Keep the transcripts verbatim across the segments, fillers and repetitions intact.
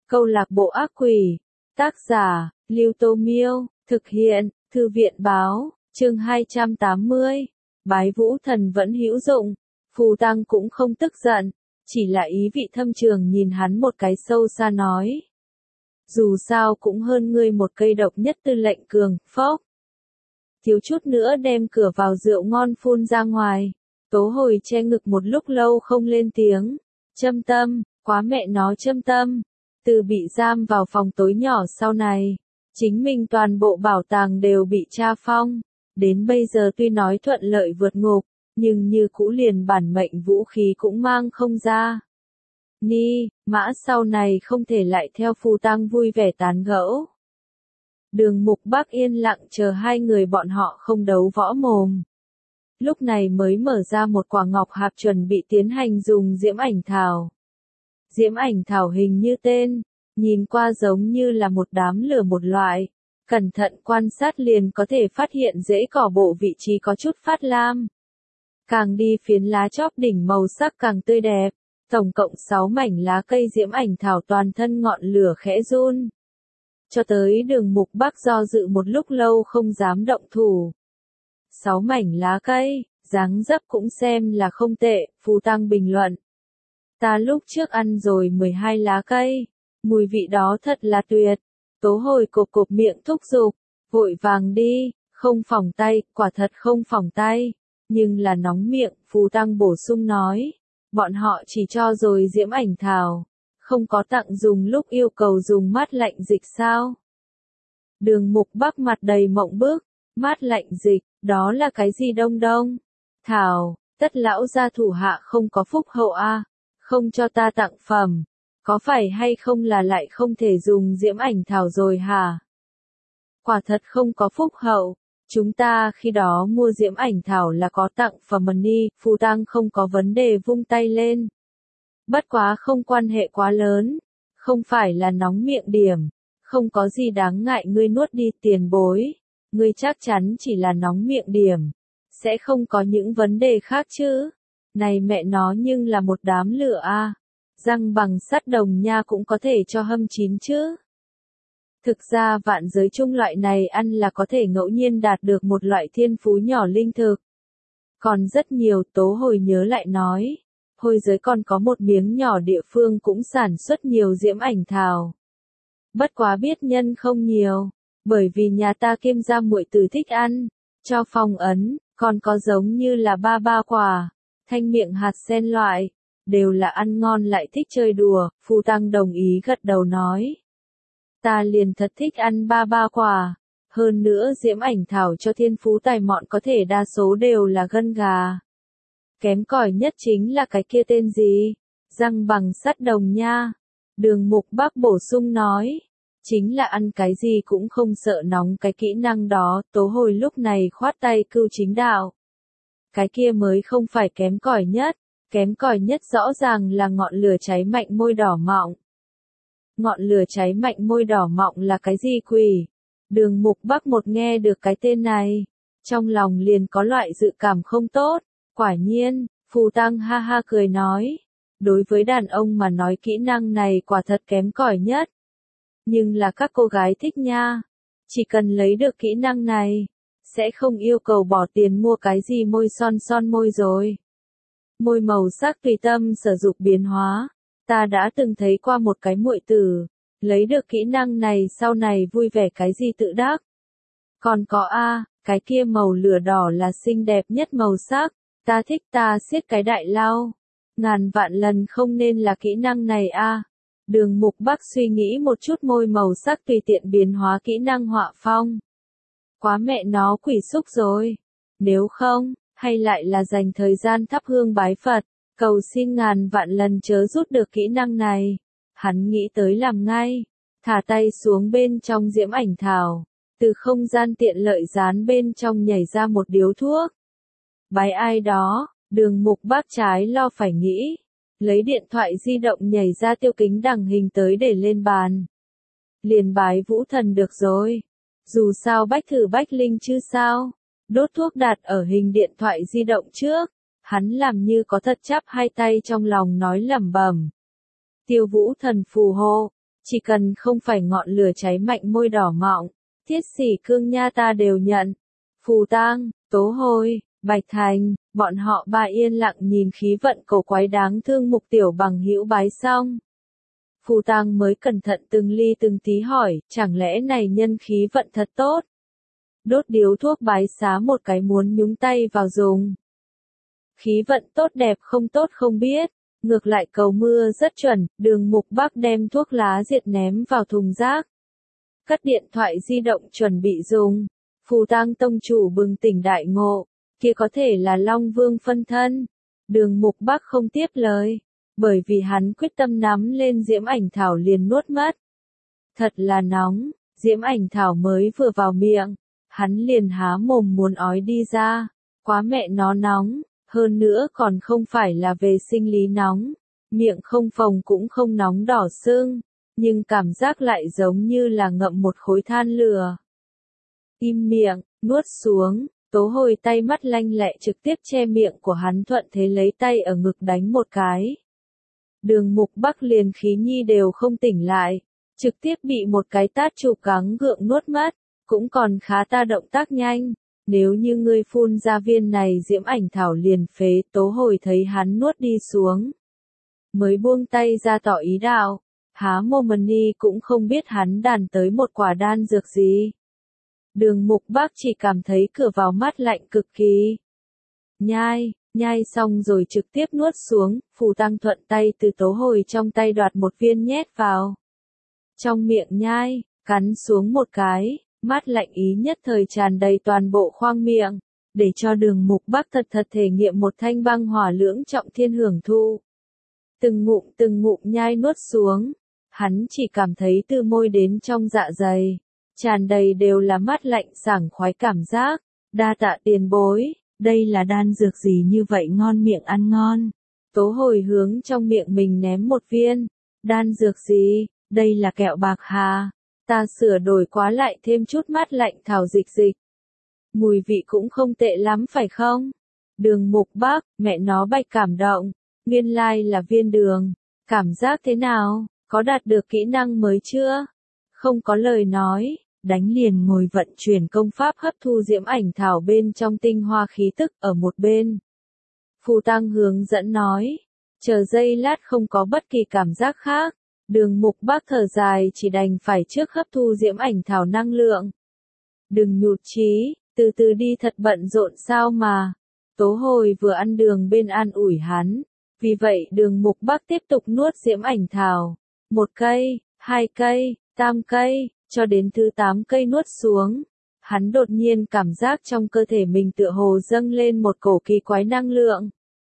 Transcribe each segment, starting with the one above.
Câu lạc bộ ác quỷ. Tác giả, Lưu Tô Miêu. Thực hiện, Thư viện Báo. Chương hai trăm tám mươi. Bái vũ thần vẫn hữu dụng. Phù Tăng cũng không tức giận, chỉ là ý vị thâm trường nhìn hắn một cái sâu xa nói. Dù sao cũng hơn ngươi một cây độc nhất tư lệnh cường, phốc. Thiếu chút nữa đem cửa vào rượu ngon phun ra ngoài. Tố Hồi che ngực một lúc lâu không lên tiếng. Châm tâm, quá mẹ nó châm tâm. Từ bị giam vào phòng tối nhỏ sau này, chính mình toàn bộ bảo tàng đều bị tra phong. Đến bây giờ tuy nói thuận lợi vượt ngục, nhưng như cũ liền bản mệnh vũ khí cũng mang không ra. Ni, mã sau này không thể lại theo Phù Tăng vui vẻ tán gẫu. Đường Mục Bắc yên lặng chờ hai người bọn họ không đấu võ mồm. Lúc này mới mở ra một quả ngọc hạp chuẩn bị tiến hành dùng diễm ảnh thảo. Diễm ảnh thảo hình như tên, nhìn qua giống như là một đám lửa một loại. Cẩn thận quan sát liền có thể phát hiện rễ cỏ bộ vị trí có chút phát lam. Càng đi phiến lá chóp đỉnh màu sắc càng tươi đẹp. Tổng cộng sáu mảnh lá cây diễm ảnh thảo toàn thân ngọn lửa khẽ run. Cho tới Đường Mục Bắc do dự một lúc lâu không dám động thủ. Sáu mảnh lá cây, dáng dấp cũng xem là không tệ, Phù Tăng bình luận. Ta lúc trước ăn rồi mười hai lá cây, mùi vị đó thật là tuyệt. Tố Hồi cộp cộp miệng thúc giục, vội vàng đi, không phỏng tay, quả thật không phỏng tay, nhưng là nóng miệng, Phù Tăng bổ sung nói. Bọn họ chỉ cho rồi diễm ảnh thảo, không có tặng dùng lúc yêu cầu dùng mát lạnh dịch sao? Đường Mục Bắc mặt đầy mộng bức, mát lạnh dịch, đó là cái gì đông đông? Thảo, tất lão gia thủ hạ không có phúc hậu a, à, không cho ta tặng phẩm, có phải hay không là lại không thể dùng diễm ảnh thảo rồi hả? Quả thật không có phúc hậu. Chúng ta khi đó mua diễm ảnh thảo là có tặng phẩm money, Phù Tăng không có vấn đề vung tay lên. Bất quá không quan hệ quá lớn, không phải là nóng miệng điểm, không có gì đáng ngại ngươi nuốt đi tiền bối, ngươi chắc chắn chỉ là nóng miệng điểm, sẽ không có những vấn đề khác chứ. Này mẹ nó nhưng là một đám lửa a, à. Răng bằng sắt đồng nha cũng có thể cho hâm chín chứ. Thực ra vạn giới chung loại này ăn là có thể ngẫu nhiên đạt được một loại thiên phú nhỏ linh thực. Còn rất nhiều, Tố Hồi nhớ lại nói, Hồi giới còn có một miếng nhỏ địa phương cũng sản xuất nhiều diễm ảnh thảo. Bất quá biết nhân không nhiều, bởi vì nhà ta Kiêm gia muội tử thích ăn, cho phong ấn, còn có giống như là ba ba quả, thanh miệng hạt sen loại, đều là ăn ngon lại thích chơi đùa, Phù Tăng đồng ý gật đầu nói. Ta liền thật thích ăn ba ba quả, hơn nữa diễm ảnh thảo cho thiên phú tài mọn có thể đa số đều là gân gà. Kém cỏi nhất chính là cái kia tên gì? Răng bằng sắt đồng nha. Đường Mục Bắc bổ sung nói. Chính là ăn cái gì cũng không sợ nóng cái kỹ năng đó, Tố Hồi lúc này khoát tay cưu chính đạo. Cái kia mới không phải kém cỏi nhất, kém cỏi nhất rõ ràng là ngọn lửa cháy mạnh môi đỏ mọng. Ngọn lửa cháy mạnh môi đỏ mọng là cái gì quỷ? Đường Mục Bắc một nghe được cái tên này, trong lòng liền có loại dự cảm không tốt. Quả nhiên, Phù Tăng ha ha cười nói, đối với đàn ông mà nói kỹ năng này quả thật kém cỏi nhất. Nhưng là các cô gái thích nha, chỉ cần lấy được kỹ năng này, sẽ không yêu cầu bỏ tiền mua cái gì môi son son môi rồi. Môi màu sắc tùy tâm sử dụng biến hóa. Ta đã từng thấy qua một cái muội tử, lấy được kỹ năng này sau này vui vẻ cái gì tự đắc. Còn có a, cái kia màu lửa đỏ là xinh đẹp nhất màu sắc, ta thích ta siết cái đại lao. Ngàn vạn lần không nên là kỹ năng này a. Đường Mục Bắc suy nghĩ một chút môi màu sắc tùy tiện biến hóa kỹ năng họa phong. Quá mẹ nó quỷ xúc rồi. Nếu không, hay lại là dành thời gian thắp hương bái Phật. Cầu xin ngàn vạn lần chớ rút được kỹ năng này. Hắn nghĩ tới làm ngay. Thả tay xuống bên trong diễm ảnh thảo. Từ không gian tiện lợi dán bên trong nhảy ra một điếu thuốc. Bái ai đó, Đường Mục Bắc trái lo phải nghĩ. Lấy điện thoại di động nhảy ra tiêu kính đằng hình tới để lên bàn. Liền bái vũ thần được rồi. Dù sao bách thử bách linh chứ sao. Đốt thuốc đặt ở hình điện thoại di động trước. Hắn làm như có thật chắp hai tay trong lòng nói lẩm bẩm. Tiêu vũ thần phù hộ, Chỉ cần không phải ngọn lửa cháy mạnh môi đỏ mọng, Thiết Sỉ Cương nha ta đều nhận. Phù Tang, Tố Hồi, Bạch Thành, bọn họ ba yên lặng nhìn khí vận cổ quái đáng thương Mục Tiểu Bằng hữu bái xong. Phù Tang mới cẩn thận từng ly từng tí hỏi, chẳng lẽ này nhân khí vận thật tốt? Đốt điếu thuốc bái xá một cái muốn nhúng tay vào dùng. Khí vận tốt đẹp không tốt không biết, ngược lại cầu mưa rất chuẩn, Đường Mục Bắc đem thuốc lá diệt ném vào thùng rác. Cất điện thoại di động chuẩn bị dùng. Phù Tang tông chủ bừng tỉnh đại ngộ, kia có thể là Long Vương phân thân. Đường Mục Bắc không tiếp lời, bởi vì hắn quyết tâm nắm lên diễm ảnh thảo liền nuốt mất. Thật là nóng, diễm ảnh thảo mới vừa vào miệng, hắn liền há mồm muốn ói đi ra, quá mẹ nó nóng, hơn nữa còn không phải là về sinh lý nóng, miệng không phồng cũng không nóng đỏ sưng, nhưng cảm giác lại giống như là ngậm một khối than lửa. Im miệng, nuốt xuống, Tố Hồi tay mắt lanh lẹ trực tiếp che miệng của hắn thuận thế lấy tay ở ngực đánh một cái. Đường Mục Bắc liền khí nhi đều không tỉnh lại, trực tiếp bị một cái tát chụp cắn gượng nuốt mất, cũng còn khá ta động tác nhanh, nếu như ngươi phun ra viên này diễm ảnh thảo liền phế. Tố Hồi thấy hắn nuốt đi xuống, mới buông tay ra tỏ ý đạo, há mồm ni cũng không biết hắn đàn tới một quả đan dược gì. Đường Mục Bắc chỉ cảm thấy cửa vào mắt lạnh cực kỳ. Nhai, nhai xong rồi trực tiếp nuốt xuống, Phù Tang thuận tay từ Tố Hồi trong tay đoạt một viên nhét vào. Trong miệng nhai, cắn xuống một cái, mát lạnh ý nhất thời tràn đầy toàn bộ khoang miệng, để cho Đường Mục Bắc thật thật thể nghiệm một thanh băng hỏa lưỡng trọng thiên hưởng thụ. Từng ngụm từng ngụm nhai nuốt xuống, hắn chỉ cảm thấy từ môi đến trong dạ dày, tràn đầy đều là mát lạnh sảng khoái cảm giác. Đa tạ tiền bối, đây là đan dược gì như vậy ngon miệng ăn ngon. Tố Hồi hướng trong miệng mình ném một viên. Đan dược gì, đây là kẹo bạc hà. Ta sửa đổi quá lại thêm chút mát lạnh thảo dịch dịch. Mùi vị cũng không tệ lắm phải không? Đường Mục Bắc, mẹ nó bạch cảm động. Nguyên lai là viên đường. Cảm giác thế nào? Có đạt được kỹ năng mới chưa? Không có lời nói, đánh liền ngồi vận chuyển công pháp hấp thu diễm ảnh thảo bên trong tinh hoa khí tức ở một bên. Phù Tang hướng dẫn nói, chờ giây lát không có bất kỳ cảm giác khác. Đường Mục Bắc thở dài chỉ đành phải trước hấp thu diễm ảnh thảo năng lượng. Đừng nhụt chí, từ từ đi thật bận rộn sao mà. Tố Hồi vừa ăn đường bên an ủi hắn. Vì vậy Đường Mục Bắc tiếp tục nuốt diễm ảnh thảo. Một cây, hai cây, tam cây, cho đến thứ tám cây nuốt xuống. Hắn đột nhiên cảm giác trong cơ thể mình tựa hồ dâng lên một cổ kỳ quái năng lượng.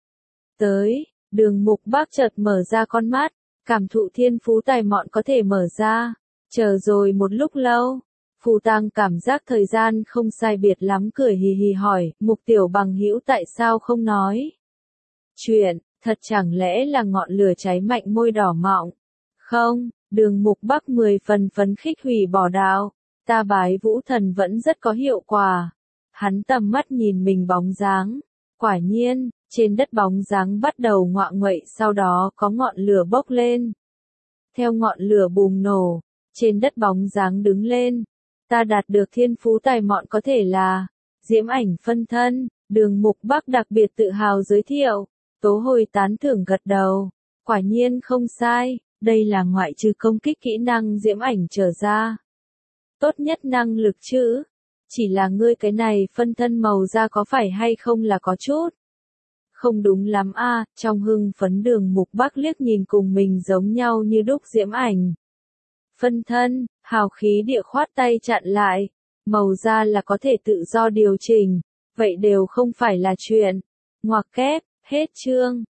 Tới, Đường Mục Bắc chợt mở ra con mắt, cảm thụ thiên phú tài mọn có thể mở ra. Chờ rồi một lúc lâu, Phù Tang cảm giác thời gian không sai biệt lắm cười hì hì hỏi, Mục Tiểu Bằng hữu tại sao không nói chuyện, thật chẳng lẽ là ngọn lửa cháy mạnh môi đỏ mọng? Không, Đường Mục Bắc mười phần phấn khích hủy bỏ đạo, ta bái vũ thần vẫn rất có hiệu quả. Hắn tầm mắt nhìn mình bóng dáng, quả nhiên, trên đất bóng dáng bắt đầu ngoạ nguậy, sau đó có ngọn lửa bốc lên. Theo ngọn lửa bùng nổ, trên đất bóng dáng đứng lên. Ta đạt được thiên phú tài mọn có thể là diễm ảnh phân thân. Đường Mục Bắc đặc biệt tự hào giới thiệu. Tố Hồi tán thưởng gật đầu, quả nhiên không sai. Đây là ngoại trừ công kích kỹ năng diễm ảnh trở ra tốt nhất năng lực chứ. Chỉ là ngươi cái này phân thân màu da có phải hay không là có chút không đúng lắm a. À, trong hưng phấn Đường Mục Bắc liếc nhìn cùng mình giống nhau như đúc diễm ảnh phân thân, hào khí địa khoát tay chặn lại. Màu da là có thể tự do điều chỉnh, vậy đều không phải là chuyện. Ngoặc kép, hết chương.